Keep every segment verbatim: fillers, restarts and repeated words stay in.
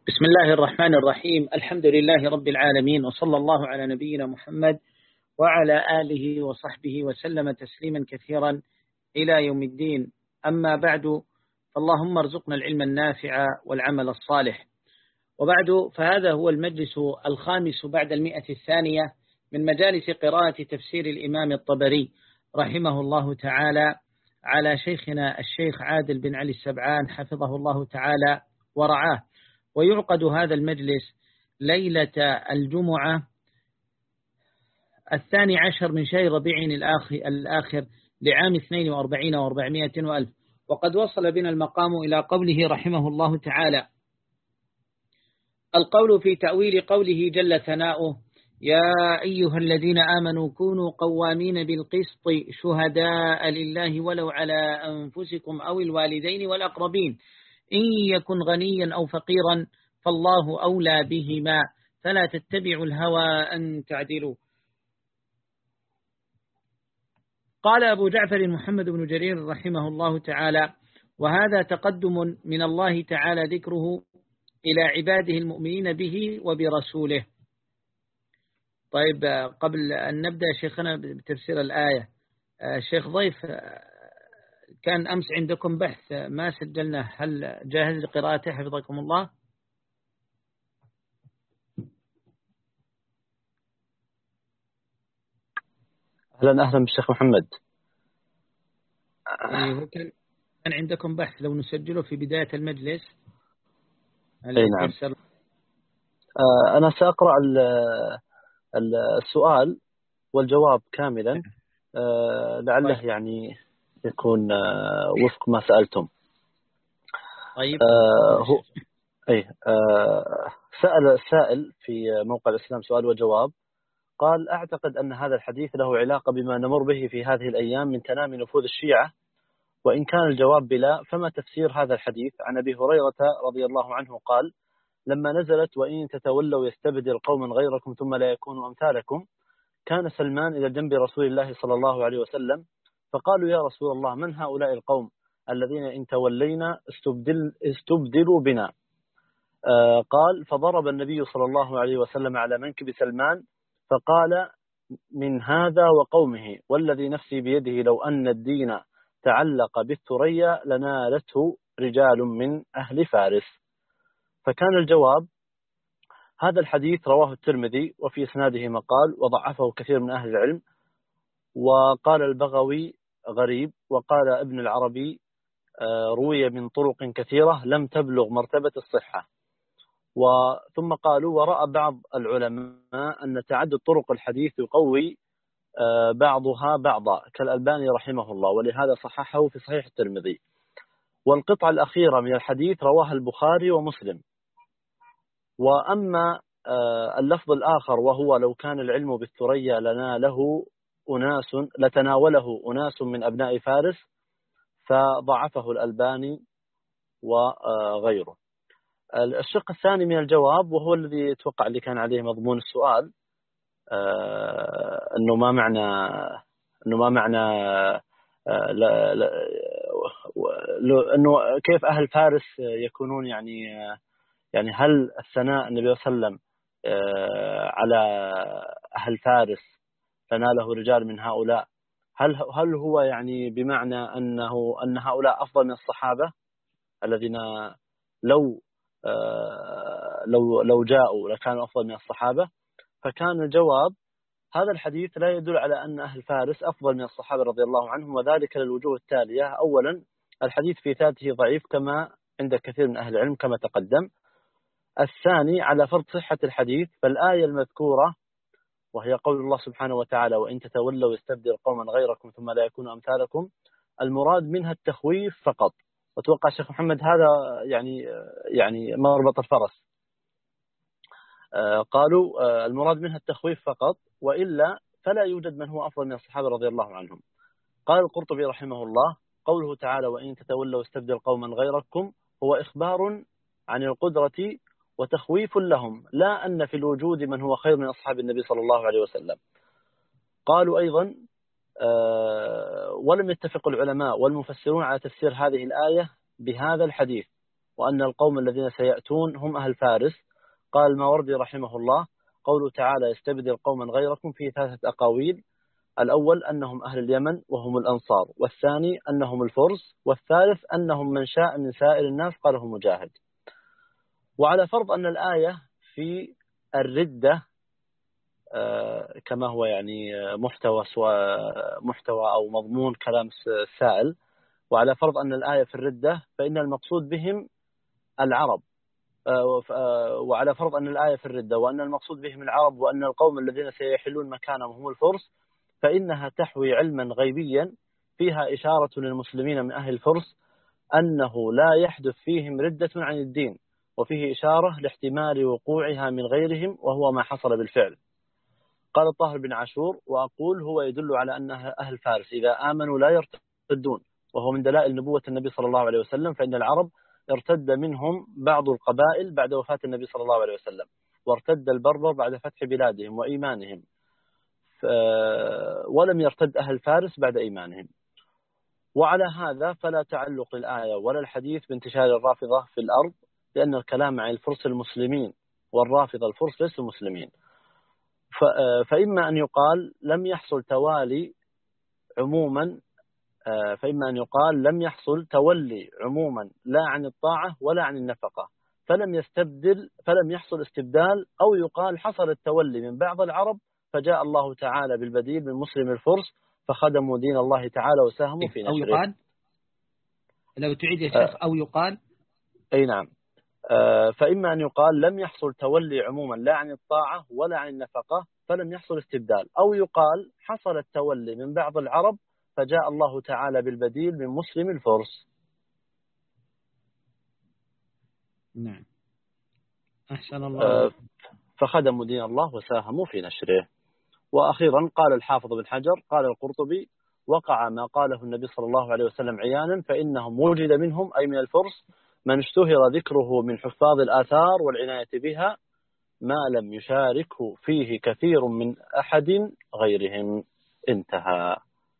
بسم الله الرحمن الرحيم. الحمد لله رب العالمين، وصلى الله على نبينا محمد وعلى آله وصحبه وسلم تسليما كثيرا إلى يوم الدين. أما بعد، فاللهم ارزقنا العلم النافع والعمل الصالح. وبعد، فهذا هو المجلس الخامس بعد المئة الثانية من مجالس قراءة تفسير الإمام الطبري رحمه الله تعالى على شيخنا الشيخ عادل بن علي السبعان حفظه الله تعالى ورعاه. ويعقد هذا المجلس ليلة الجمعة الثاني عشر من شهر ربيع الآخر لعام اثنين وأربعين وأربعمائة وألف. وقد وصل بنا المقام إلى قوله رحمه الله تعالى: القول في تأويل قوله جل ثناؤه: يا أيها الذين آمنوا كونوا قوامين بالقسط شهداء لله ولو على أنفسكم أو الوالدين والأقربين إن يكن غنيا أو فقيرا فالله أولى بهما فلا تتبعوا الهوى أن تعدلوا. قال أبو جعفر محمد بن جرير رحمه الله تعالى: وهذا تقدم من الله تعالى ذكره إلى عباده المؤمنين به وبرسوله. طيب، قبل أن نبدأ شيخنا بتفسير الآية، الشيخ ضيف، كان أمس عندكم بحث ما سجلناه، هل جاهز لقراءته حفظكم الله؟ أهلا أهلا بالشيخ محمد. أيه، كان عندكم بحث لو نسجله في بداية المجلس. أي نعم. آه أنا سأقرأ السؤال والجواب كاملا، آه لعله يعني يكون آه وفق ما سألتم. طيب. آه هو أي آه سأل السائل في موقع الإسلام سؤال وجواب، قال: أعتقد أن هذا الحديث له علاقة بما نمر به في هذه الأيام من تنامي نفوذ الشيعة، وإن كان الجواب بلا، فما تفسير هذا الحديث؟ عن أبي هريرة رضي الله عنه قال: لما نزلت وإن تتولوا يستبدل قوما غيركم ثم لا يكونوا أمثالكم، كان سلمان إلى جنب رسول الله صلى الله عليه وسلم، فقالوا: يا رسول الله، من هؤلاء القوم الذين إن تولينا استبدل استبدلوا بنا؟ آه قال: فضرب النبي صلى الله عليه وسلم على منكب سلمان فقال: من هذا وقومه والذي نفسي بيده لو أن الدين تعلق بالثريا لنالته رجال من أهل فارس. فكان الجواب: هذا الحديث رواه الترمذي وفي إسناده مقال وضعفه كثير من أهل العلم، وقال البغوي غريب، وقال ابن العربي روي من طرق كثيرة لم تبلغ مرتبة الصحة. وثم قالوا: ورأى بعض العلماء أن تعدد طرق الحديث يقوي بعضها بعضا كالألباني رحمه الله، ولهذا صححه في صحيح الترمذي. والقطعة الأخيرة من الحديث رواها البخاري ومسلم. وأما اللفظ الآخر وهو: لو كان العلم بالثريا لناله أناس لتناوله أناس من أبناء فارس، فضعفه الألباني وغيره. الشق الثاني من الجواب، وهو الذي يتوقع اللي كان عليه مضمون السؤال، أنه ما معنى أنه ما معنى لا لا أنه كيف أهل فارس يكونون يعني يعني هل الثناء النبي صلى الله عليه وسلم على أهل فارس فناله رجال من هؤلاء، هل هل هو يعني بمعنى أنه أن هؤلاء أفضل من الصحابة الذين لو لو لو جاءوا لكانوا أفضل من الصحابة؟ فكان الجواب: هذا الحديث لا يدل على أن أهل فارس أفضل من الصحابة رضي الله عنهم، وذلك للوجوه التالية: أولا، الحديث في ذاته ضعيف كما عند كثير من أهل العلم كما تقدم. الثاني، على فرض صحة الحديث، فالآية المذكورة وهي قول الله سبحانه وتعالى: وإن تتولوا يستبدل قوما غيركم ثم لا يكونوا أمثالكم، المراد منها التخويف فقط. وتوقع الشيخ محمد هذا يعني يعني مربط الفرس. قالوا المراد منها التخويف فقط، وإلا فلا يوجد من هو أفضل من الصحابة رضي الله عنهم. قال القرطبي رحمه الله: قوله تعالى وإن تتولوا يستبدل قوما غيركم هو إخبار عن القدرة وتخويف لهم، لا أن في الوجود من هو خير من أصحاب النبي صلى الله عليه وسلم. قالوا أيضا: ولم يتفق العلماء والمفسرون على تفسير هذه الآية بهذا الحديث، وأن القوم الذين سيأتون هم أهل فارس. قال الماوردي رحمه الله: قوله تعالى يستبدل قوما غيركم فيه ثلاثة أقاويل: الأول أنهم أهل اليمن وهم الأنصار، والثاني أنهم الفرس، والثالث أنهم من شاء من سائر الناس، قاله مجاهد. وعلى فرض أن الآية في الردة كما هو يعني محتوى محتوى أو مضمون كلام السائل، وعلى فرض أن الآية في الردة فإن المقصود بهم العرب، وعلى فرض أن الآية في الردة وأن المقصود بهم العرب وأن القوم الذين سيحلون مكانهم هم الفرس، فإنها تحوي علما غيبيا فيها إشارة للمسلمين من أهل الفرس أنه لا يحدث فيهم ردة عن الدين، وفيه إشارة لاحتمال وقوعها من غيرهم، وهو ما حصل بالفعل. قال الطاهر بن عاشور: وأقول هو يدل على أن أهل فارس إذا آمنوا لا يرتدون، وهو من دلائل نبوة النبي صلى الله عليه وسلم، فإن العرب ارتد منهم بعض القبائل بعد وفاة النبي صلى الله عليه وسلم، وارتد البربر بعد فتح بلادهم وإيمانهم، ولم يرتد أهل فارس بعد إيمانهم. وعلى هذا فلا تعلق للآية ولا الحديث بانتشار الرافضة في الأرض، لأن الكلام عن الفرس المسلمين والرافضة الفرس ليسوا مسلمين. فإما أن يقال لم يحصل توالي عموما فإما أن يقال لم يحصل تولي عموما لا عن الطاعة ولا عن النفقة، فلم يستبدل فلم يحصل استبدال، أو يقال حصل التولي من بعض العرب فجاء الله تعالى بالبديل من مسلم الفرس فخدموا دين الله تعالى وساهموا في نشره. أو يقال، لو تعيد يا شيخ، أو يقال أي نعم. فإما أن يقال لم يحصل تولي عموما لا عن الطاعة ولا عن النفقة فلم يحصل استبدال، أو يقال حصل التولي من بعض العرب فجاء الله تعالى بالبديل من مسلم الفرس. نعم، أحسن الله. فخدموا دين الله وساهموا في نشره. وأخيرا قال الحافظ بن حجر: قال القرطبي: وقع ما قاله النبي صلى الله عليه وسلم عيانا، فإنهم وجد منهم أي من الفرس من اشتهر ذكره من حفاظ الآثار والعناية بها ما لم يشاركه فيه كثير من أحد غيرهم. انتهى.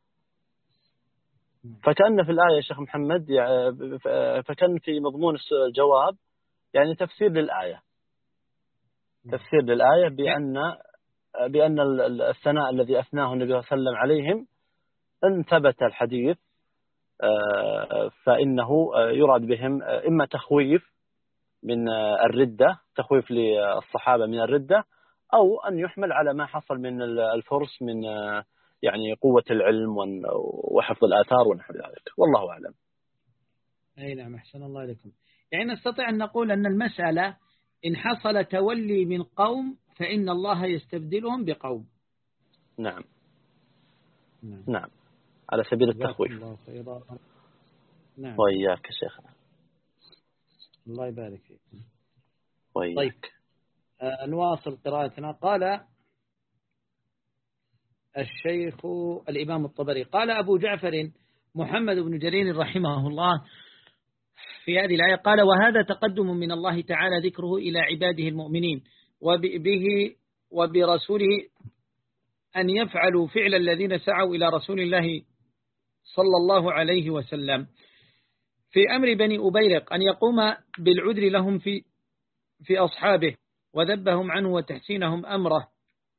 فكأن في الآية يا شيخ محمد، فكان في مضمون الجواب يعني تفسير للآية تفسير للآية بأن بأن الثناء الذي أثناه النبي صلى الله عليه وسلم عليهم إن ثبت الحديث فإنه يراد بهم إما تخويف من الردة، تخويف للصحابة من الردة، أو أن يحمل على ما حصل من الفرس من يعني قوة العلم وحفظ الآثار ونحو ذلك، والله أعلم. أي نعم، أحسن الله لكم. يعني نستطيع أن نقول أن المسألة إن حصل تولي من قوم فإن الله يستبدلهم بقوم. نعم نعم, نعم. على سبيل التخويف. الله خيرا. نعم. وإياك شيخنا. الله يبارك فيك. وإياك. طيب آه نواصل قراءتنا. قال الشيخ الإمام الطبري: قال أبو جعفر محمد بن جرير رحمه الله في هذه الآية، قال: وهذا تقدم من الله تعالى ذكره إلى عباده المؤمنين وبه وبرسوله أن يفعلوا فعل الذين سعوا إلى رسول الله صلى الله عليه وسلم في أمر بني أبيرق أن يقوم بالعذر لهم في في أصحابه وذبهم عنه وتحسينهم أمره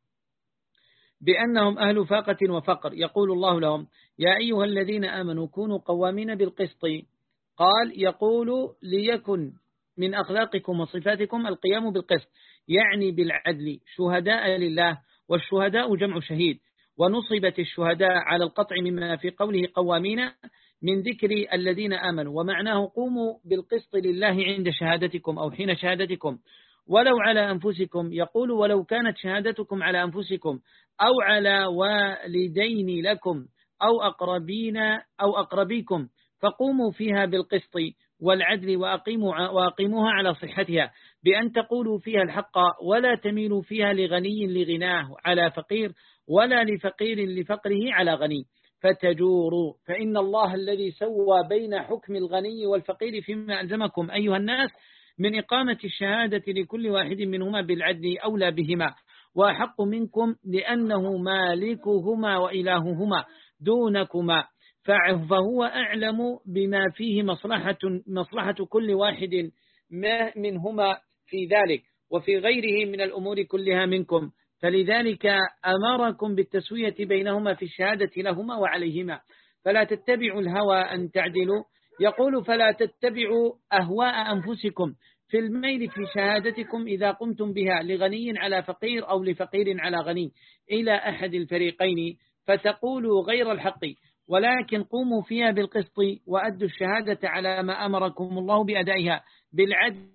بأنهم أهل فاقة وفقر. يقول الله لهم: يا أيها الذين آمنوا كونوا قوامين بالقسط. قال: يقول ليكن من أخلاقكم وصفاتكم القيام بالقسط، يعني بالعدل، شهداء لله، والشهداء جمع شهيد، ونصبت الشهداء على القطع مما في قوله قوامين من ذكر الذين آمنوا، ومعناه قوموا بالقسط لله عند شهادتكم أو حين شهادتكم ولو على أنفسكم. يقول: ولو كانت شهادتكم على أنفسكم أو على والدين لكم أو أقربين أو أقربيكم فقوموا فيها بالقسط والعدل وأقيموا وأقيموها على صحتها، بأن تقولوا فيها الحق ولا تميلوا فيها لغني لغناه على فقير ولا لفقير لفقره على غني فتجوروا، فإن الله الذي سوى بين حكم الغني والفقير فيما ألزمكم أيها الناس من إقامة الشهادة لكل واحد منهما بالعدل أولى بهما وأحق منكم، لأنه مالكهما وإلههما دونكما، فهو أعلم بما فيه مصلحة, مصلحة كل واحد منهما في ذلك وفي غيره من الأمور كلها منكم، فلذلك أمركم بالتسوية بينهما في الشهادة لهما وعليهما، فلا تتبعوا الهوى أن تعدلوا. يقول فلا تتبعوا أهواء أنفسكم في الميل في شهادتكم إذا قمتم بها لغني على فقير أو لفقير على غني إلى أحد الفريقين فتقولوا غير الحق، ولكن قوموا فيها بالقسط وأدوا الشهادة على ما أمركم الله بأدائها بالعدل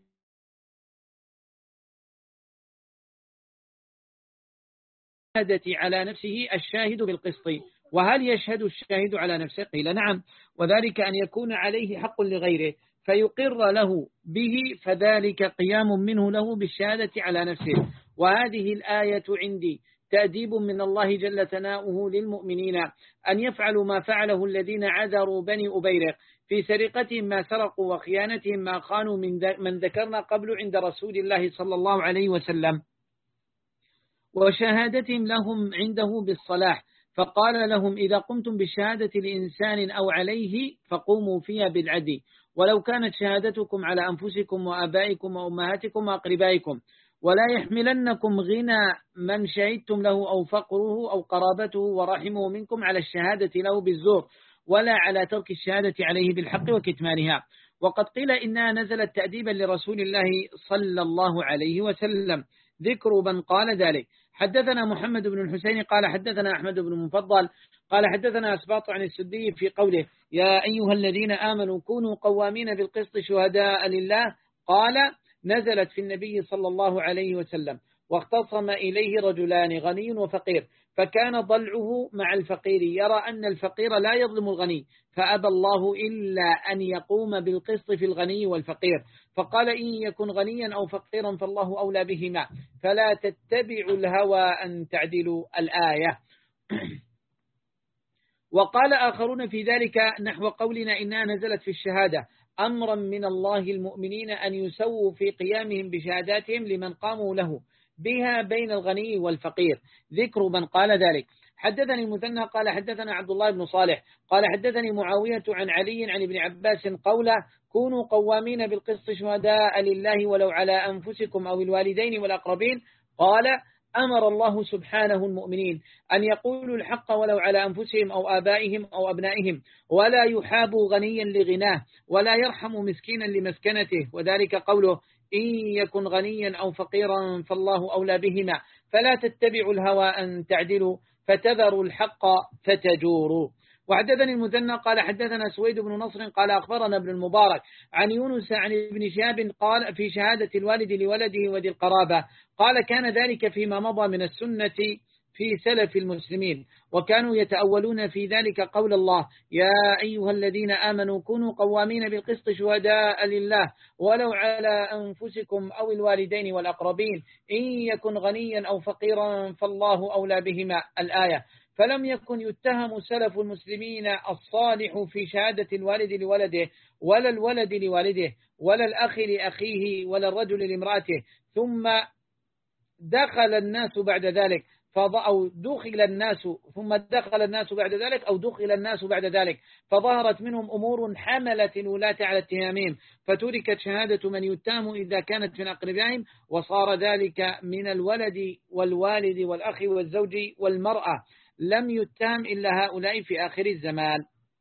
على نفسه الشاهد بالقسط. وهل يشهد الشاهد على نفسه؟ قيل نعم، وذلك أن يكون عليه حق لغيره فيقر له به، فذلك قيام منه له بالشهادة على نفسه. وهذه الآية عندي تأديب من الله جل ثناؤه للمؤمنين أن يفعلوا ما فعله الذين عذروا بني أبيرق في سرقتهم ما سرقوا وخيانتهم ما خانوا من ذكرنا قبل عند رسول الله صلى الله عليه وسلم، وشهادتهم لهم عنده بالصلاح، فقال لهم إذا قمتم بالشهادة لإنسان أو عليه فقوموا فيها بالعدل ولو كانت شهادتكم على أنفسكم وآبائكم وأمهاتكم وأقربائكم، ولا يحملنكم غنى من شهدتم له أو فقره أو قرابته ورحمه منكم على الشهادة له بالزور، ولا على ترك الشهادة عليه بالحق وكتمانها. وقد قيل إنها نزلت تأديبا لرسول الله صلى الله عليه وسلم. ذكر من قال ذلك: حدثنا محمد بن الحسين قال حدثنا أحمد بن مفضل قال حدثنا أسباط عن السدي في قوله يا أيها الذين آمنوا كونوا قوامين بالقسط شهداء لله، قال نزلت في النبي صلى الله عليه وسلم واختصم إليه رجلان غني وفقير، فكان ضلعه مع الفقير يرى أن الفقير لا يظلم الغني، فأبى الله إلا أن يقوم بالقسط في الغني والفقير، فقال إن يكن غنيا أو فقيرا فالله أولى بهما فلا تتبعوا الهوى أن تعدلوا الآية. وقال آخرون في ذلك نحو قولنا إنها نزلت في الشهادة أمرا من الله المؤمنين أن يسووا في قيامهم بشهاداتهم لمن قاموا له بها بين الغني والفقير. ذكر من قال ذلك: حدثني المثنى قال حدثنا عبد الله بن صالح قال حدثني معاوية عن علي عن ابن عباس قوله كونوا قوامين بالقسط شهداء لله ولو على أنفسكم أو الوالدين والأقربين، قال أمر الله سبحانه المؤمنين أن يقولوا الحق ولو على أنفسهم أو آبائهم أو أبنائهم، ولا يحابوا غنيا لغناه ولا يرحم مسكينا لمسكنته، وذلك قوله إن يكن غنيا أو فقيرا فالله أولى بهما فلا تتبعوا الهوى أن تعدلوا فتذروا الحق فتجوروا. وحدثني المثنى قال حدثنا سويد بن نصر قال أخبرنا ابن المبارك عن يونس عن ابن شهاب قال في شهادة الوالد لولده وذي القرابة، قال كان ذلك فيما مضى من السنة في سلف المسلمين، وكانوا يتأولون في ذلك قول الله يا أيها الذين آمنوا كونوا قوامين بالقسط شهداء لله ولو على أنفسكم أو الوالدين والأقربين إن يكن غنيا أو فقيرا فالله أولى بهما الآية. فلم يكن يتهم سلف المسلمين الصالح في شهادة الوالد لولده ولا الولد لوالده ولا الأخ لأخيه ولا الرجل لامرأته، ثم دخل الناس بعد ذلك أو دخل الناس ثم دخل الناس بعد ذلك أو دخل الناس بعد ذلك فظهرت منهم أمور حملت الولاة على اتهامهم، فتركت شهادة من يتهم إذا كانت من أقربائهم، وصار ذلك من الولد والوالد والأخ والزوج والمرأة، لم يتهم إلا هؤلاء في آخر الزمان.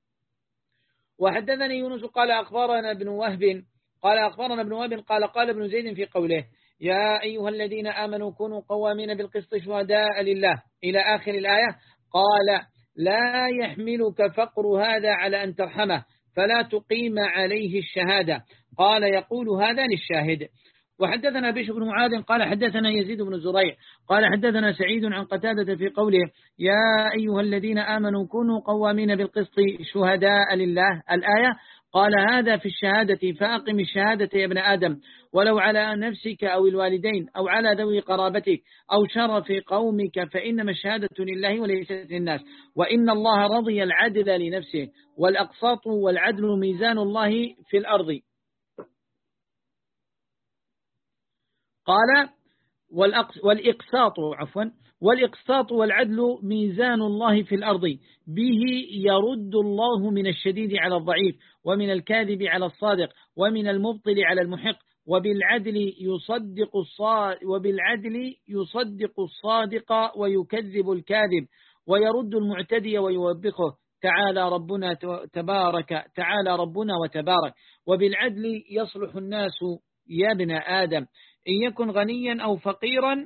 وحدثني يونس قال أخبرنا ابن وهب قال أخبرنا ابن وهب قال قال ابن زيد في قوله يا أيها الذين آمنوا كونوا قوامين بالقسط شهداء لله إلى آخر الآية، قال لا يحملك فقر هذا على أن ترحمه فلا تقيم عليه الشهادة، قال يقول هذا للشاهد. وحدثنا بشر بن معاذ قال حدثنا يزيد بن زريع قال حدثنا سعيد عن قتادة في قوله يا أيها الذين آمنوا كونوا قوامين بالقسط شهداء لله الآية، قال هذا في الشهادة فأقم الشهادة يا ابن آدم ولو على نفسك أو الوالدين أو على ذوي قرابتك أو شرف قومك، فإنما الشهادة لله وليست للناس، وإن الله رضي العدل لنفسه والأقساط والعدل ميزان الله في الأرض. قال والإقساط عفوا والإقساط والعدل ميزان الله في الأرض، به يرد الله من الشديد على الضعيف، ومن الكاذب على الصادق، ومن المبطل على المحق، وبالعدل يصدق الصادق وبالعدل يصدق الصادق ويكذب الكاذب، ويرد المعتدي ويوبخه. تعالى ربنا تبارك تعالى ربنا وتبارك. وبالعدل يصلح الناس يا ابن آدم، إن يكن غنيا أو فقيرا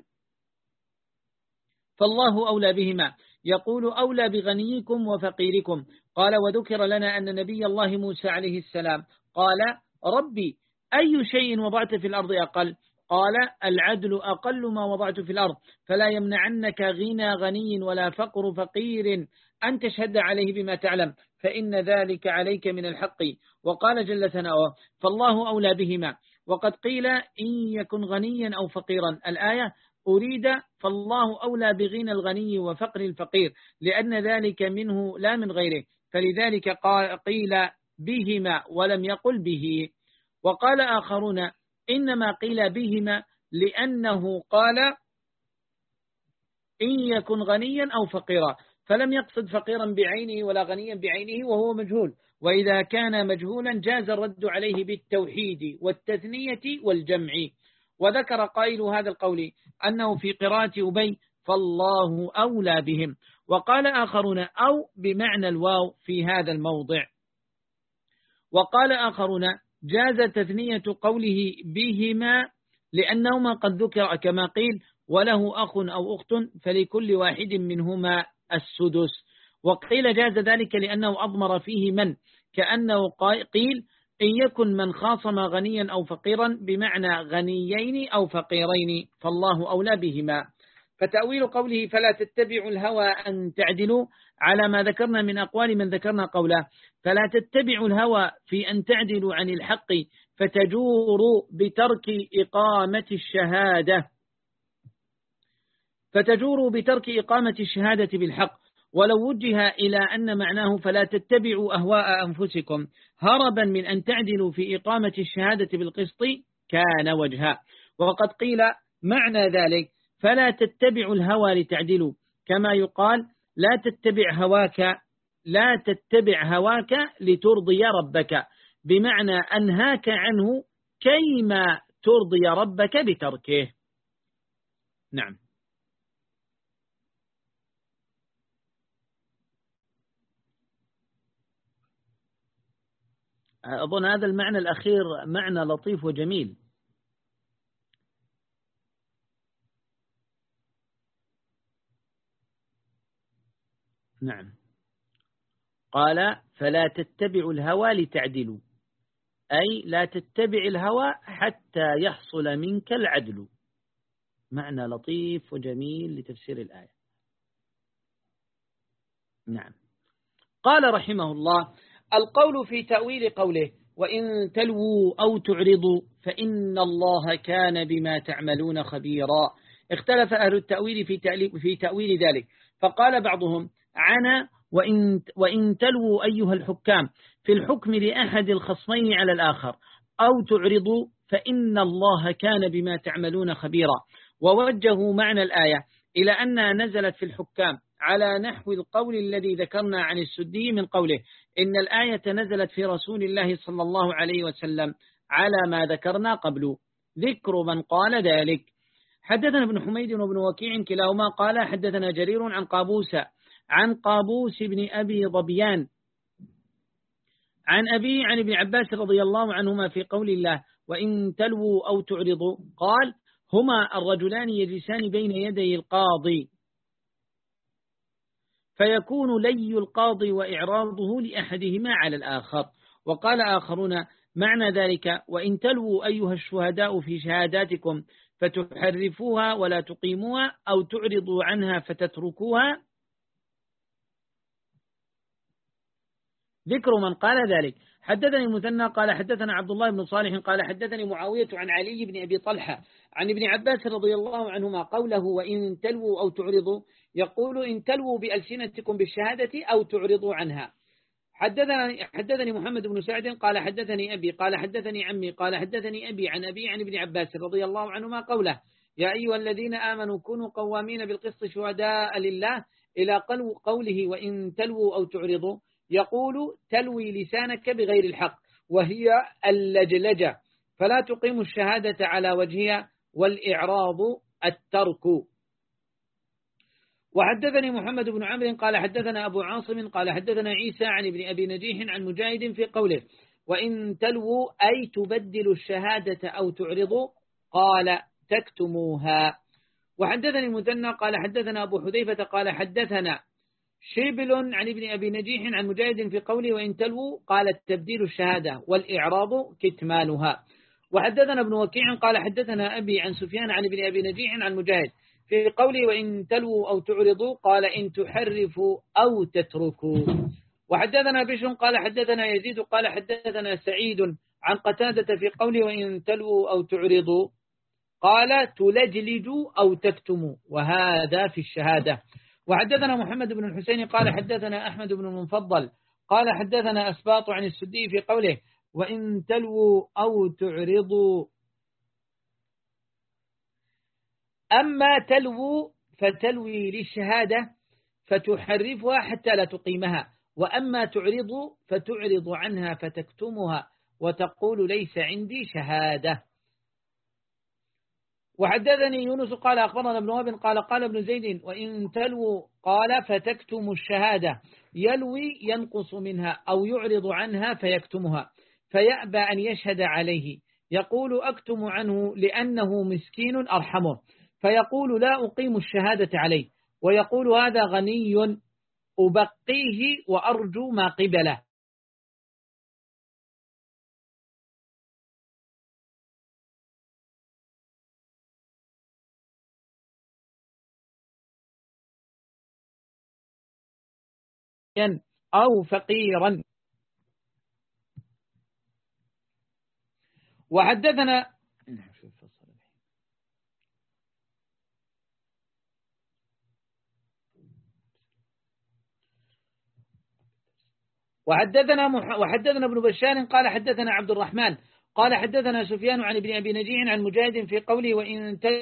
فالله أولى بهما. يقول أولى بغنيكم وفقيركم. قال وذكر لنا أن نبي الله موسى عليه السلام قال ربي أي شيء وضعت في الأرض أقل؟ قال العدل أقل ما وضعت في الأرض، فلا يمنعنك غنى غني ولا فقر فقير أن تشهد عليه بما تعلم، فإن ذلك عليك من الحق. وقال جل ثناؤه فالله أولى بهما. وقد قيل إن يكن غنيا أو فقيرا، الآية أريد فالله أولى بغنى الغني وفقر الفقير، لأن ذلك منه لا من غيره، فلذلك قيل بهما ولم يقل به. وقال آخرون إنما قيل بهما لأنه قال إن يكن غنيا أو فقيرا، فلم يقصد فقيرا بعينه ولا غنيا بعينه وهو مجهول، وإذا كان مجهولا جاز الرد عليه بالتوحيد والتثنية والجمع. وذكر قائل هذا القول أنه في قراءة أبي فالله أولى بهم. وقال آخرون أو بمعنى الواو في هذا الموضع. وقال آخرون جاز تثنية قوله بهما لأنهما قد ذكر كما قيل وله أخ أو أخت فلكل واحد منهما السدس. وقيل جاز ذلك لأنه أضمر فيه من، كأنه قيل إن يكن من خاصم غنيا أو فقيرا بمعنى غنيين أو فقيرين فالله أولى بهما. فتأويل قوله فلا تتبعوا الهوى أن تعدلوا على ما ذكرنا من أقوال من ذكرنا قوله فلا تتبعوا الهوى في أن تعدلوا عن الحق فتجوروا بترك إقامة الشهادة فتجوروا بترك إقامة الشهادة بالحق. ولو وجه إلى أن معناه فلا تتبعوا أهواء أنفسكم هربا من أن تعدلوا في إقامة الشهادة بالقسط كان وجها. وقد قيل معنى ذلك فلا تتبعوا الهوى لتعدلوا، كما يقال لا تتبع هواك لا تتبع هواك لترضي ربك، بمعنى أنهاك عنه كيما ترضي ربك بتركه. نعم. أظن هذا المعنى الأخير معنى لطيف وجميل. نعم. قال فلا تتبعوا الهوى لتعدلوا، أي لا تتبع الهوى حتى يحصل منك العدل. معنى لطيف وجميل لتفسير الآية. نعم. قال رحمه الله القول في تأويل قوله وإن تلووا أو تعرضوا فإن الله كان بما تعملون خبيرا. اختلف أهل التأويل في تأويل ذلك، فقال بعضهم عنا وإن, وإن تلووا أيها الحكام في الحكم لأحد الخصمين على الآخر أو تعرضوا فإن الله كان بما تعملون خبيرا. ووجهوا معنى الآية إلى أنها نزلت في الحكام على نحو القول الذي ذكرنا عن السدي من قوله إن الآية نزلت في رسول الله صلى الله عليه وسلم على ما ذكرنا قبل، ذكر من قال ذلك. حدثنا ابن حميد وابن وكيع كلاهما قال حدثنا جرير عن قابوس عن قابوس بن أبي ضبيان عن أبي عن ابن عباس رضي الله عنهما في قول الله وإن تلووا أو تعرضوا، قال هما الرجلان يجلسان بين يدي القاضي فيكون لي القاضي وإعراضه لأحدهما على الآخر. وقال آخرون معنى ذلك وإن تلووا أيها الشهداء في شهاداتكم فتحرفوها ولا تقيموها أو تعرضوا عنها فتتركوها، ذكر من قال ذلك. حدثني المثنى قال حدثنا عبد الله بن صالح قال حدثني معاوية عن علي بن أبي طلحة عن ابن عباس رضي الله عنهما قوله وإن تلووا أو تعرضوا، يقول إن تلووا بألسنتكم بالشهادة أو تعرضوا عنها. حدثني حدثني محمد بن سعد قال حدثني أبي قال حدثني عمي قال حدثني أبي عن أبي عن ابن عباس رضي الله عنهما قوله يا أيها الذين آمنوا كونوا قوامين بالقسط شهداء لله إلى قوله وإن تلووا أو تعرضوا، يقول تلوي لسانك بغير الحق وهي اللجلجة، فلا تقيم الشهادة على وجهها، والإعراض الترك. وحدثني محمد بن عمرو قال حدثنا أبو عاصم قال حدثنا عيسى عن ابن أبي نجيح عن مجاهد في قوله وإن تلووا أي تبدلوا الشهادة أو تعرضوا قال تكتموها. وحدثني المثنى قال حدثنا أبو حذيفة قال حدثنا شبل عن ابن أبي نجيح عن مجاهد في قوله وإن تلووا قال تبديل الشهادة والإعراض كتمانها. وحدثنا ابن وكيع قال حدثنا أبي عن سفيان عن ابن أبي نجيح عن مجاهد في قوله وإن تلووا أو تعرضوا قال إن تحرفوا أو تتركوا. وحدثنا بشر قال حدثنا يزيد قال حدثنا سعيد عن قتادة في قوله وإن تلووا أو تعرضوا قال تلجلجوا أو تكتموا، وهذا في الشهادة. وحدثنا محمد بن الحسين قال حدثنا أحمد بن المفضل قال حدثنا أسباط عن السدي في قوله وإن تلووا أو تعرضوا. أما تلووا فتلوي للشهادة فتحرفها حتى لا تقيمها، وأما تعرض فتعرض عنها فتكتمها وتقول ليس عندي شهادة. وحدثني يونس قال أخبرنا ابن وهب قال قال ابن زيد وإن تلووا قال فتكتم الشهادة، يلوي ينقص منها أو يعرض عنها فيكتمها، فيأبى أن يشهد عليه، يقول أكتم عنه لأنه مسكين أرحمه، فيقول لا أقيم الشهادة عليه، ويقول هذا غني أبقيه وأرجو ما قبله. أو فقيرا. وحدثنا وحدثنا مح... وحدثنا ابن بشار قال حدثنا عبد الرحمن قال حدثنا سفيان عن ابن أبي نجيح عن مجاهد في قوله وإن ت...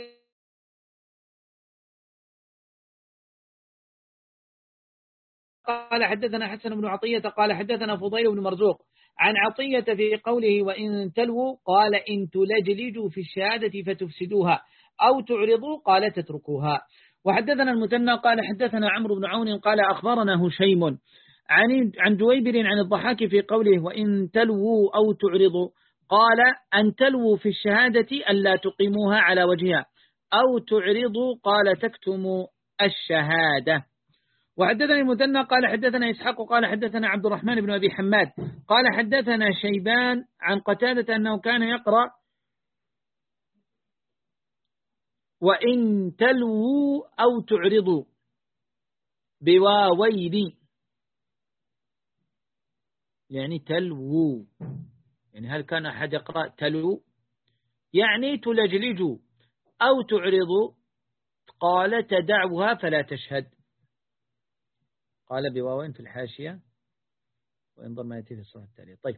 قال حدثنا حسن بن عطية قال حدثنا فضيل بن مرزوق عن عطية في قوله وإن تلووا قال إن تلجلجوا في الشهادة فتفسدوها أو تعرضوا قال تتركوها. وحدثنا المثنى قال حدثنا عمرو بن عون قال أخبرنا هشيم عن عن جويبر عن الضحاك في قوله وإن تلووا أو تعرضوا قال أن تلووا في الشهادة ألا تقيموها على وجهها أو تعرضوا قال تكتموا الشهادة. وحدثنا المثنى قال حدثنا إسحاق قال حدثنا عبد الرحمن بن أبي حماد قال حدثنا شيبان عن قتادة أنه كان يقرأ وإن تلووا أو تعرضوا بواوين، يعني تلووا، يعني هل كان أحد يقرأ تلو يعني تلجلجوا أو تعرضوا قال تدعوها فلا تشهد، قال بواوين في الحاشية وإنظر ما يأتي في الصورة التالية. طيب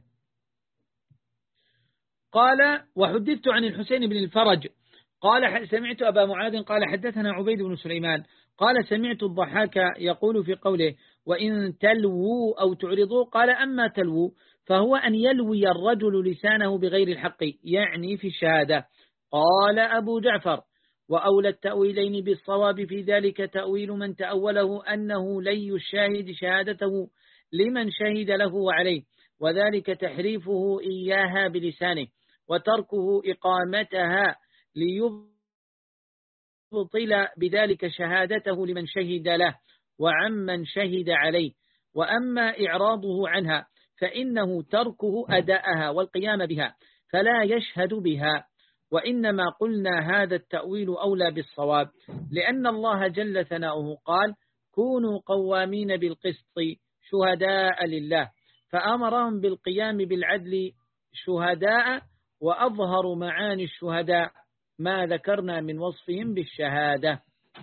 قال وحدثت عن الحسين بن الفرج قال سمعت أبا معاذ قال حدثنا عبيد بن سليمان قال سمعت الضحاك يقول في قوله وإن تلووا أو تعرضوا قال أما تلووا فهو أن يلوي الرجل لسانه بغير الحق يعني في الشهادة. قال أبو جعفر وأولى التأويلين بالصواب في ذلك تأويل من تأوله أنه لي الشاهد شهادته لمن شهد له وعليه، وذلك تحريفه إياها بلسانه وتركه إقامتها ليبطل بذلك شهادته لمن شهد له وعمن شهد عليه. وأما إعراضه عنها فإنه تركه أداءها والقيام بها فلا يشهد بها. وإنما قلنا هذا التأويل أولى بالصواب لأن الله جل ثناؤه قال كونوا قوامين بالقسط شهداء لله، فأمرهم بالقيام بالعدل شهداء، وأظهر معاني الشهداء ما ذكرنا من وصفهم بالشهادة.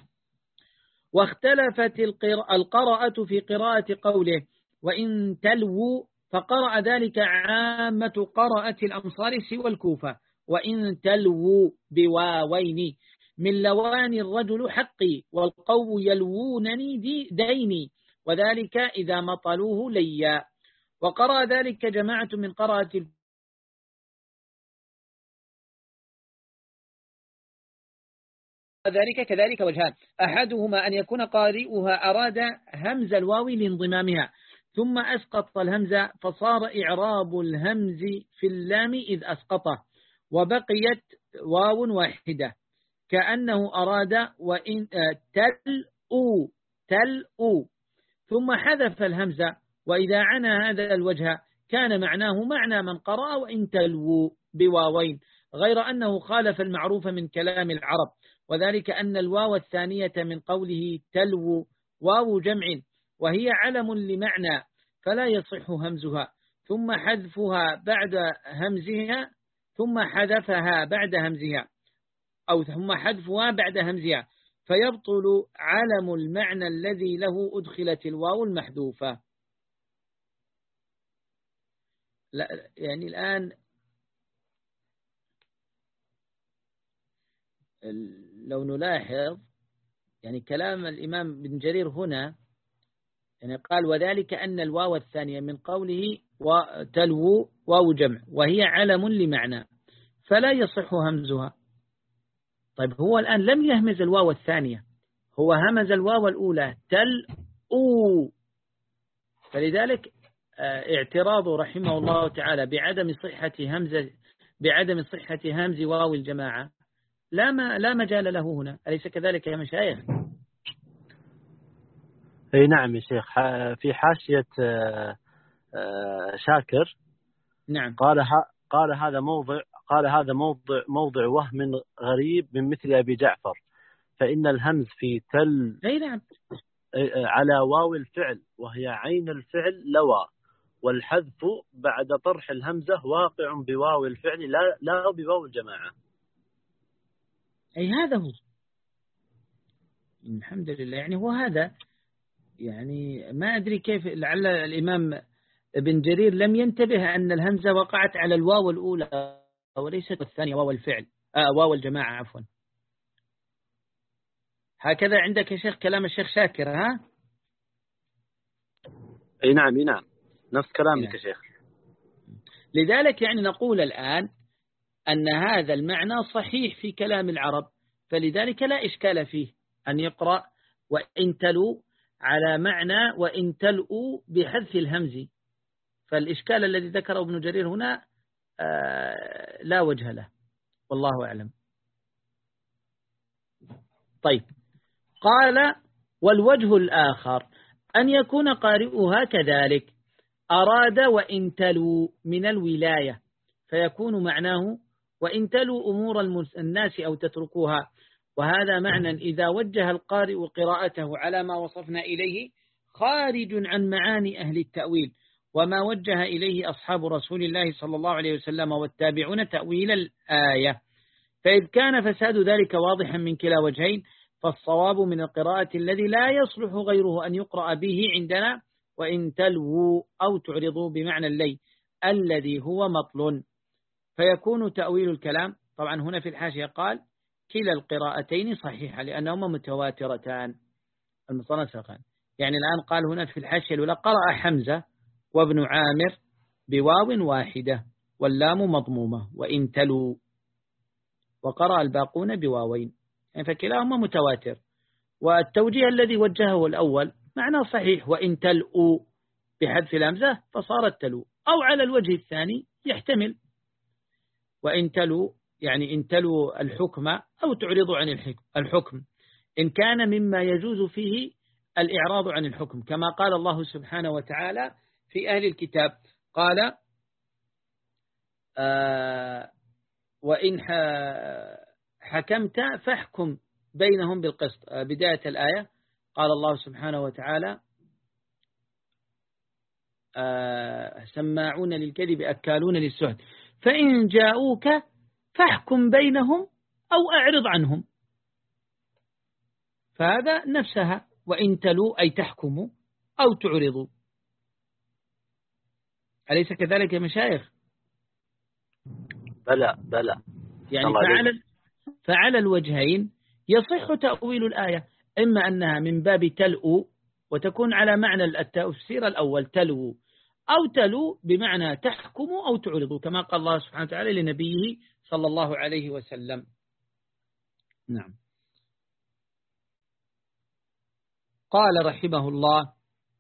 واختلفت القراءة في قراءة قوله وإن تلووا فقرأ ذلك عامة قراءة الأمصار سوى الكوفة وإن تلووا بواوين من لوان الرجل حقي والقوم يلوونني دي ديني وذلك إذا مطلوه ليا. وقرأ ذلك جماعة من قراءة ذلك كذلك وجهان، أحدهما أن يكون قارئها أراد همز الواو لانضمامها ثم أسقط الهمزة فصار إعراب الهمز في اللام إذ أسقطه وبقيت واو واحدة كأنه أراد وإن تل أو تل أو ثم حذف الهمزة، وإذا عنى هذا الوجه كان معناه معنى من قرأ وإن تلو بواوين، غير أنه خالف المعروف من كلام العرب، وذلك أن الواو الثانية من قوله تلو واو جمع وهي علم لمعنى فلا يصح همزها ثم حذفها بعد همزها ثم حذفها بعد همزها أو ثم حذفها بعد همزها فيبطل علم المعنى الذي له أدخلت الواو المحذوفة. لا يعني الآن لو نلاحظ يعني كلام الإمام بن جرير هنا يعني قال وذلك أن الواو الثانية من قوله وتلو واو جمع وهي علم لمعنى فلا يصح همزها. طيب هو الآن لم يهمز الواو الثانية، هو همز الواو الأولى تل أو، فلذلك اعتراضه رحمه الله تعالى بعدم صحة همزة بعدم صحة همز واو الجماعة لا ما لا مجال له هنا، أليس كذلك يا مشايخ؟ اي نعم يا شيخ. في حاشية شاكر نعم قال قال هذا موضع قال هذا موضع موضع وهم غريب من مثل أبي جعفر، فإن الهمز في تل أي نعم على واو الفعل وهي عين الفعل لوى، والحذف بعد طرح الهمزة واقع بواو الفعل لا لا بواو الجماعة. أي هذا هو الحمد لله. يعني هو هذا يعني ما أدري كيف لعل الإمام ابن جرير لم ينتبه أن الهمزة وقعت على الواو الأولى وليست الثانية واو الفعل آه واو الجماعة عفوا. هكذا عندك يا شيخ كلام الشيخ شاكر ها؟ أي نعم أي نعم نفس كلامك يا شيخ. لذلك يعني نقول الآن أن هذا المعنى صحيح في كلام العرب، فلذلك لا إشكال فيه أن يقرأ وإن تلو على معنى وإن تلؤوا بحذف الهمز، فالإشكال الذي ذكره ابن جرير هنا آه لا وجه له والله أعلم. طيب قال والوجه الآخر أن يكون قارئها كذلك أراد وإن تلوا من الولاية فيكون معناه وإن تلوا أمور الناس أو تتركوها، وهذا معنى إذا وجه القارئ قراءته على ما وصفنا إليه خارج عن معاني أهل التأويل وما وجه إليه أصحاب رسول الله صلى الله عليه وسلم والتابعون تأويل الآية. فإذ كان فساد ذلك واضحا من كلا وجهين فالصواب من القراءة الذي لا يصلح غيره أن يقرأ به عندنا وإن تلووا أو تعرضوا بمعنى اللي الذي هو مطل، فيكون تأويل الكلام. طبعا هنا في الحاشية قال كلا القراءتين صحيحة لأنهما متواترتان المصنفان. يعني الآن قال هنا في الحاشية الأولى قرأ حمزة وابن عامر بواو واحدة واللام مضمومة وإن تلوا، وقرأ الباقون بواوين، يعني فكلاهما متواتر. والتوجيه الذي وجهه الأول معناه صحيح وإن تلؤوا بحذف الهمزة فصارت تلو، أو على الوجه الثاني يحتمل وإن تلوا يعني إن تلوا الحكم أو تعرضوا عن الحكم إن كان مما يجوز فيه الإعراض عن الحكم، كما قال الله سبحانه وتعالى في أهل الكتاب قال آه وإن حكمت فاحكم بينهم بالقسط. بداية الآية قال الله سبحانه وتعالى آه سماعون للكذب أكالون للسحت فإن جاءوك فاحكم بينهم أو أعرض عنهم، فهذا نفسها وإن تلوا أي تحكموا أو تعرضوا، أليس كذلك يا مشايخ؟ بلى بلى يعني فعلى, فعلى الوجهين يصح تأويل الآية إما أنها من باب تلؤ وتكون على معنى التفسير الأول تلو، أو تلو بمعنى تحكم أو تعرض، كما قال الله سبحانه وتعالى لنبيه صلى الله عليه وسلم. نعم. قال رحمه الله: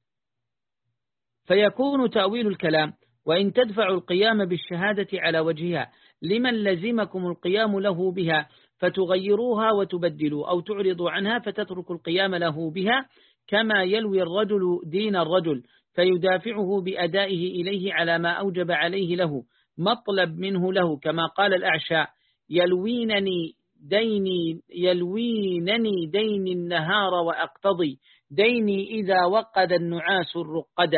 فيكون تأويل الكلام وإن تدفع القيام بالشهادة على وجهها لمن لزمكم القيام له بها فتغيروها وتبدلوا، أو تعرضوا عنها فتترك القيام له بها، كما يلوي الرجل دين الرجل فيدافعه بأدائه إليه على ما أوجب عليه له مطلب منه له، كما قال الأعشى: يلوينني ديني يلوينني ديني النهار وأقتضي ديني إذا وقد النعاس الرقدا.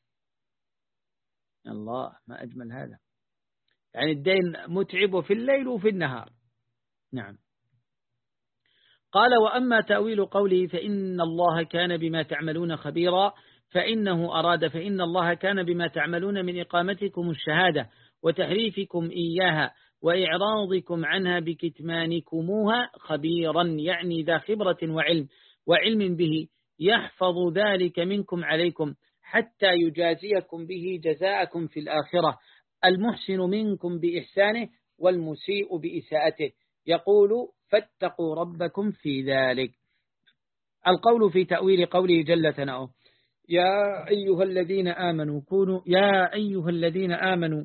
الله، ما أجمل هذا، يعني الدين متعب في الليل وفي النهار. نعم. قال: وأما تأويل قوله فإن الله كان بما تعملون خبيرا، فإنه أراد فإن الله كان بما تعملون من إقامتكم الشهادة وتحريفكم إياها وإعراضكم عنها بكتمانكموها خبيرا، يعني ذا خبرة وعلم وعلم به، يحفظ ذلك منكم عليكم حتى يجازيكم به جزاءكم في الآخرة، المحسن منكم بإحسانه والمسيء بإساءته. يقول: فاتقوا ربكم في ذلك. القول في تأويل قوله جل ثناؤه: يا أيها الذين آمنوا كونوا يا أيها الذين آمنوا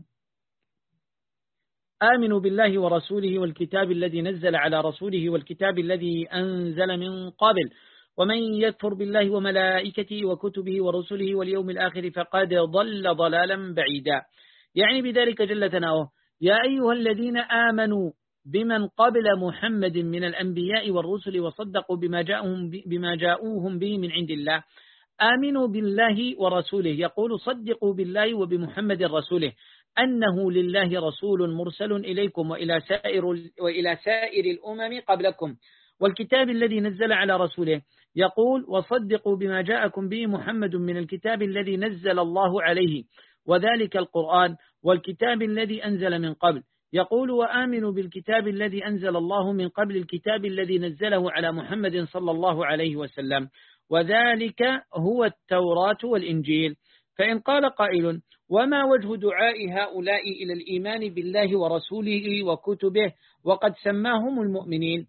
آمنوا بالله ورسوله والكتاب الذي نزل على رسوله والكتاب الذي أنزل من قبل، ومن يكفر بالله وملائكته وكتبه ورسله واليوم الآخر فقد ضل ضلالا بعيدا. يعني بذلك جل ثناؤه: يا أيها الذين آمنوا بمن قبل محمد من الأنبياء والرسل وصدقوا بما جاءهم بما جاءوهم به من عند الله، آمنوا بالله ورسوله. يقول: صدقوا بالله وبمحمد رسوله أنه لله رسول مرسل إليكم وإلى سائر وإلى سائر الأمم قبلكم، والكتاب الذي نزل على رسوله. يقول: وصدقوا بما جاءكم به محمد من الكتاب الذي نزل الله عليه، وذلك القرآن، والكتاب الذي أنزل من قبل. يقول: وآمنوا بالكتاب الذي أنزل الله من قبل الكتاب الذي نزله على محمد صلى الله عليه وسلم، وذلك هو التوراة والإنجيل. فإن قال قائل: وما وجه دعاء هؤلاء إلى الإيمان بالله ورسوله وكتبه وقد سماهم المؤمنين؟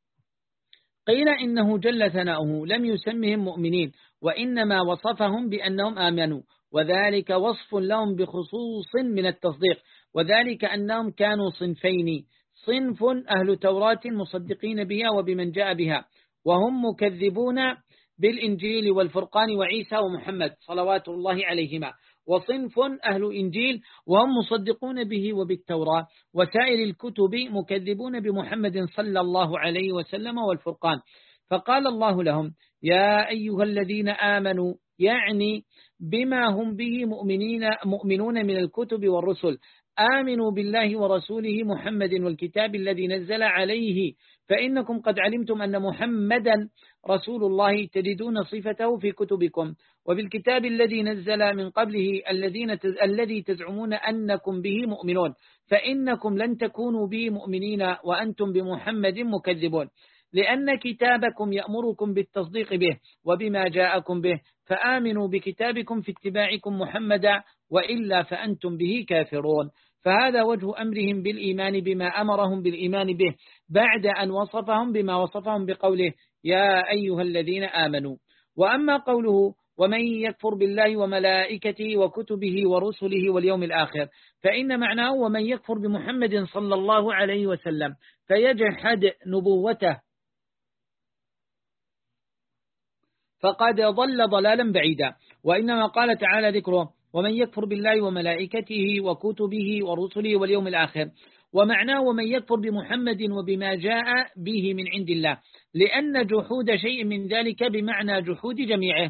قيل: إنه جل ثناؤه لم يسمهم مؤمنين، وإنما وصفهم بأنهم آمنوا، وذلك وصف لهم بخصوص من التصديق، وذلك أنهم كانوا صنفين: صنف أهل توراة مصدقين بها وبمن جاء بها وهم مكذبون بالإنجيل والفرقان وعيسى ومحمد صلوات الله عليهما، وصنف أهل إنجيل وهم مصدقون به وبالتوراة وسائر الكتب مكذبون بمحمد صلى الله عليه وسلم والفرقان. فقال الله لهم: يا أيها الذين آمنوا، يعني بما هم به مؤمنين مؤمنون من الكتب والرسل، آمنوا بالله ورسوله محمد والكتاب الذي نزل عليه، فإنكم قد علمتم أن محمدا رسول الله تجدون صفته في كتبكم، وبالكتاب الذي نزل من قبله الذين الذي تزعمون أنكم به مؤمنون، فإنكم لن تكونوا به مؤمنين وأنتم بمحمد مكذبون، لأن كتابكم يأمركم بالتصديق به وبما جاءكم به، فآمنوا بكتابكم في اتباعكم محمدا، وإلا فأنتم به كافرون. فهذا وجه أمرهم بالإيمان بما أمرهم بالإيمان به بعد أن وصفهم بما وصفهم بقوله: يا أيها الذين آمنوا. وأما قوله: ومن يكفر بالله وملائكته وكتبه ورسله واليوم الآخر، فإن معناه: ومن يكفر بمحمد صلى الله عليه وسلم فيجحد نبوته فقد ضل ضلالا بعيدا. وإنما قال تعالى ذكره: ومن يكفر بالله وملائكته وكتبه ورسله واليوم الآخر، ومعناه: ومن يكفر بمحمد وبما جاء به من عند الله، لأن جحود شيء من ذلك بمعنى جحود جميعه،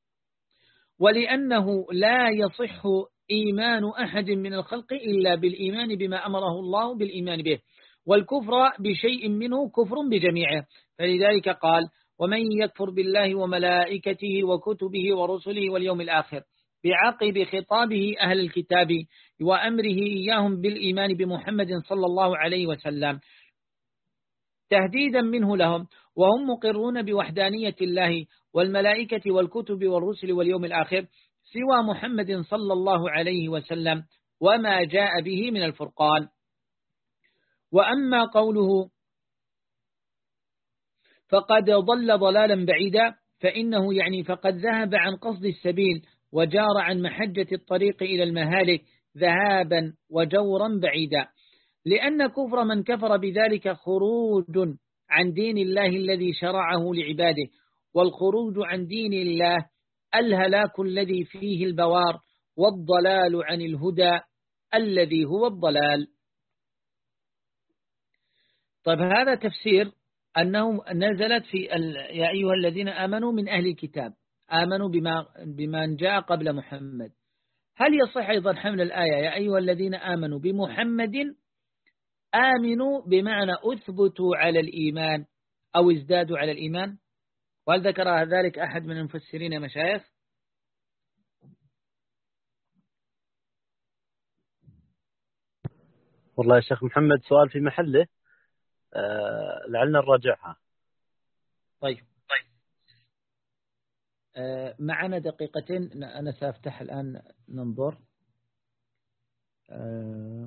ولأنه لا يصح إيمان أحد من الخلق إلا بالإيمان بما أمره الله بالإيمان به، والكفر بشيء منه كفر بجميعه. فلذلك قال: ومن يكفر بالله وملائكته وكتبه ورسله واليوم الآخر، بعقب خطابه أهل الكتاب وأمره إياهم بالإيمان بمحمد صلى الله عليه وسلم، تهديدا منه لهم، وهم مقرون بوحدانية الله والملائكة والكتب والرسل واليوم الآخر سوى محمد صلى الله عليه وسلم وما جاء به من الفرقان. وأما قوله فقد ضل ضلالا بعيدا فإنه يعني فقد ذهب عن قصد السبيل وجار عن محجة الطريق إلى المهالك ذهابا وجورا بعيدا، لأن كفر من كفر بذلك خروج عن دين الله الذي شرعه لعباده، والخروج عن دين الله الهلاك الذي فيه البوار، والضلال عن الهدى الذي هو الضلال. طيب هذا تفسير أنه نزلت في يا أيها الذين آمنوا من أهل الكتاب آمنوا بما بما جاء قبل محمد. هل يصح أيضا حمل الآية يا أيها الذين آمنوا بمحمد آمنوا بمعنى أثبتوا على الإيمان أو ازدادوا على الإيمان؟ وهل ذكر ذلك أحد من المفسرين يا مشايخ؟ والله يا شيخ محمد سؤال في محله، أه لعلنا نراجعها. طيب طيب أه معنا دقيقتين، أنا سأفتح الآن ننظر. أه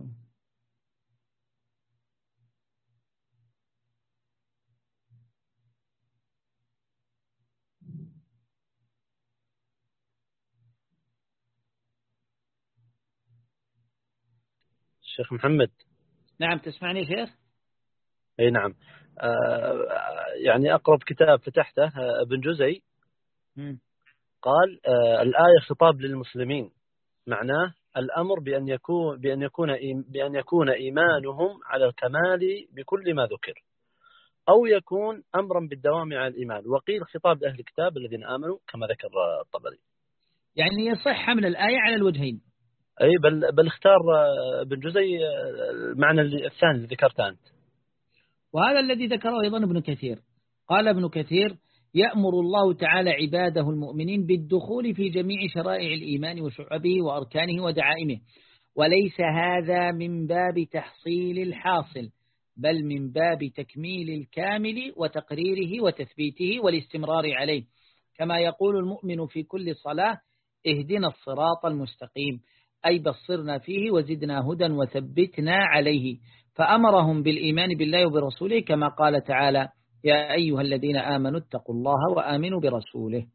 شيخ محمد. نعم تسمعني شيخ؟ اي نعم. آه يعني أقرب كتاب فتحته ابن جزي م. قال آه الآية خطاب للمسلمين، معناه الأمر بأن يكون بأن يكون بأن يكون إيمانهم على الكمال بكل ما ذكر، أو يكون أمرا بالدوام على الإيمان. وقيل خطاب أهل الكتاب الذين آمنوا كما ذكر الطبري. يعني يصح حمل الآية على الوجهين. أي بل بل اختار ابن جزي المعنى الثاني اللي ذكرته أنت. وهذا الذي ذكره أيضا ابن كثير. قال ابن كثير يأمر الله تعالى عباده المؤمنين بالدخول في جميع شرائع الإيمان وشعبه وأركانه ودعائمه، وليس هذا من باب تحصيل الحاصل، بل من باب تكميل الكامل وتقريره وتثبيته والاستمرار عليه، كما يقول المؤمن في كل صلاة اهدنا الصراط المستقيم، أي بصرنا فيه وزدنا هدى وثبتنا عليه. فأمرهم بالإيمان بالله وبرسوله كما قال تعالى يا أيها الذين آمنوا اتقوا الله وآمنوا برسوله.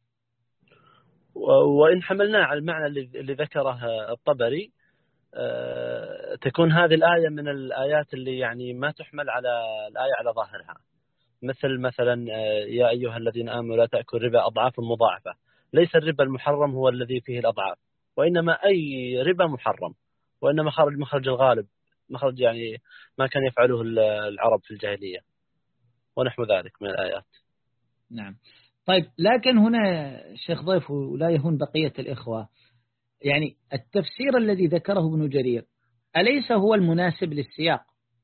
وإن حملنا على المعنى اللي ذكره الطبري تكون هذه الآية من الآيات اللي يعني ما تحمل على الآية على ظاهرها، مثل مثلا يا أيها الذين آمنوا لا تأكل ربا أضعاف مضاعفة. ليس الربا المحرم هو الذي فيه الأضعاف، وإنما أي ربا محرم، وإنما خرج مخرج الغالب، مخرج يعني ما كان يفعله العرب في الجاهلية ونحو ذلك من الآيات. نعم. طيب لكن هنا شيخ ضيف ولا يهون بقية الإخوة، يعني التفسير الذي ذكره ابن جرير أليس هو المناسب للسياق؟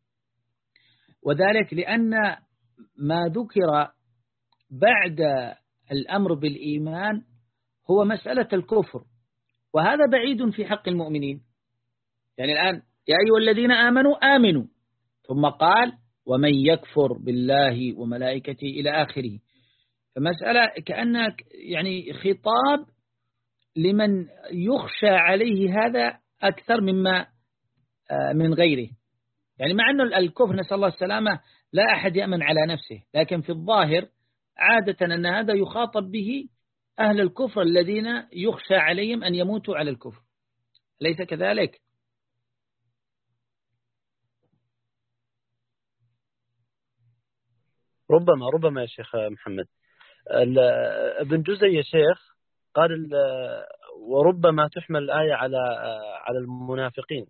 وذلك لأن ما ذكر بعد الأمر بالإيمان هو مسألة الكفر، وهذا بعيد في حق المؤمنين. يعني الآن يا أيها الذين آمنوا آمنوا، ثم قال ومن يكفر بالله وملائكته إلى آخره. فمسألة كأنك يعني خطاب لمن يخشى عليه هذا أكثر مما من غيره. يعني مع أنه الكفر نسأل الله السلامة لا أحد يأمن على نفسه، لكن في الظاهر عادة أن هذا يخاطب به أهل الكفر الذين يخشى عليهم أن يموتوا على الكفر، ليس كذلك؟ ربما ربما يا شيخ محمد. ابن جزي يا شيخ قال وربما تحمل الآية على على المنافقين.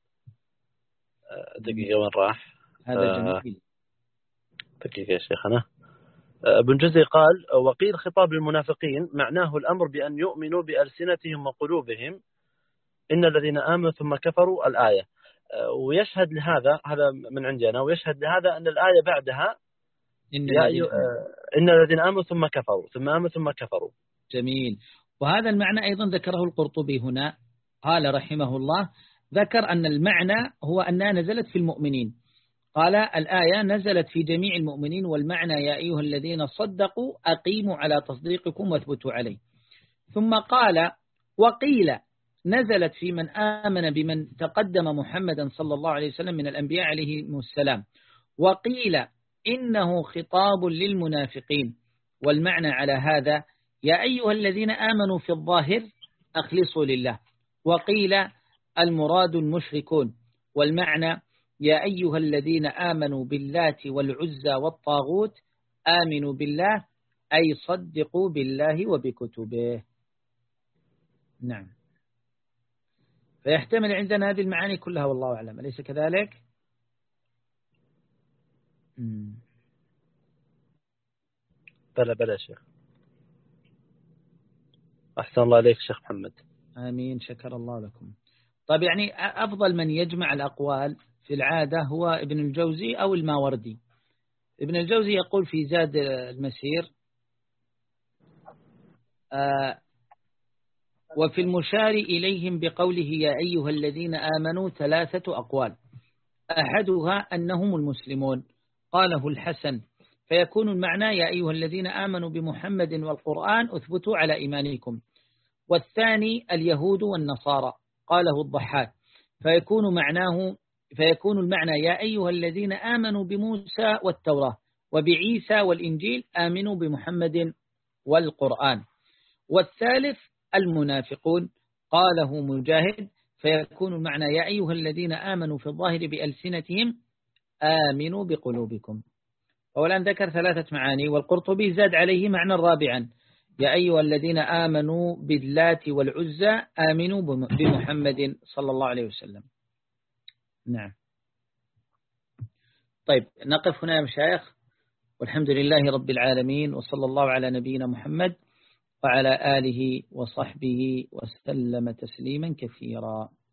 دقيقة وين راح؟ هذا جميل. دقيقة يا شيخنا. ابن جزي قال وقيل خطاب للمنافقين معناه الأمر بأن يؤمنوا بألسنتهم وقلوبهم إن الذين آمنوا ثم كفروا الآية. ويشهد لهذا، هذا من عندنا، ويشهد لهذا أن الآية بعدها إن الذين إن الذين آمنوا ثم كفروا ثم آمنوا ثم كفروا. جميل. وهذا المعنى أيضا ذكره القرطبي هنا، قال رحمه الله ذكر أن المعنى هو أنها نزلت في المؤمنين، قال الآية نزلت في جميع المؤمنين، والمعنى يا أيها الذين صدقوا أقيموا على تصديقكم واثبتوا عليه. ثم قال وقيل نزلت في من آمن بمن تقدم محمدا صلى الله عليه وسلم من الأنبياء عليهم السلام، وقيل إنه خطاب للمنافقين، والمعنى على هذا يا أيها الذين آمنوا في الظاهر أخلصوا لله، وقيل المراد المشركون، والمعنى يا أيها الذين آمنوا باللات والعزى والطاغوت آمنوا بالله أي صدقوا بالله وبكتبه. نعم، فيحتمل عندنا هذه المعاني كلها والله أعلم، أليس كذلك؟ مم. بلى بلى شيخ، أحسن الله عليك شيخ محمد. آمين، شكر الله لكم. طيب، يعني أفضل من يجمع الأقوال في العادة هو ابن الجوزي أو الماوردي. ابن الجوزي يقول في زاد المسير آه وفي المشار إليهم بقوله يا أيها الذين آمنوا ثلاثة أقوال، أحدها أنهم المسلمون، قاله الحسن، فيكون المعنى يا أيها الذين آمنوا بمحمد والقرآن أثبتوا على إيمانكم. والثاني اليهود والنصارى، قاله الضحاك، فيكون معناه فيكون المعنى يا أيها الذين آمنوا بموسى والتوراة وبعيسى والإنجيل آمنوا بمحمد والقرآن. والثالث المنافقون، قاله مجاهد، فيكون المعنى يا أيها الذين آمنوا في الظاهر بألسنتهم آمنوا بقلوبكم. والآن ذكر ثلاثة معاني، والقرطبي زاد عليه معنى رابعا يا أيها الذين آمنوا باللات والعزى آمنوا بمحمد صلى الله عليه وسلم. نعم. طيب، نقف هنا يا مشايخ، والحمد لله رب العالمين، وصلى الله على نبينا محمد وعلى آله وصحبه وسلم تسليما كثيرا.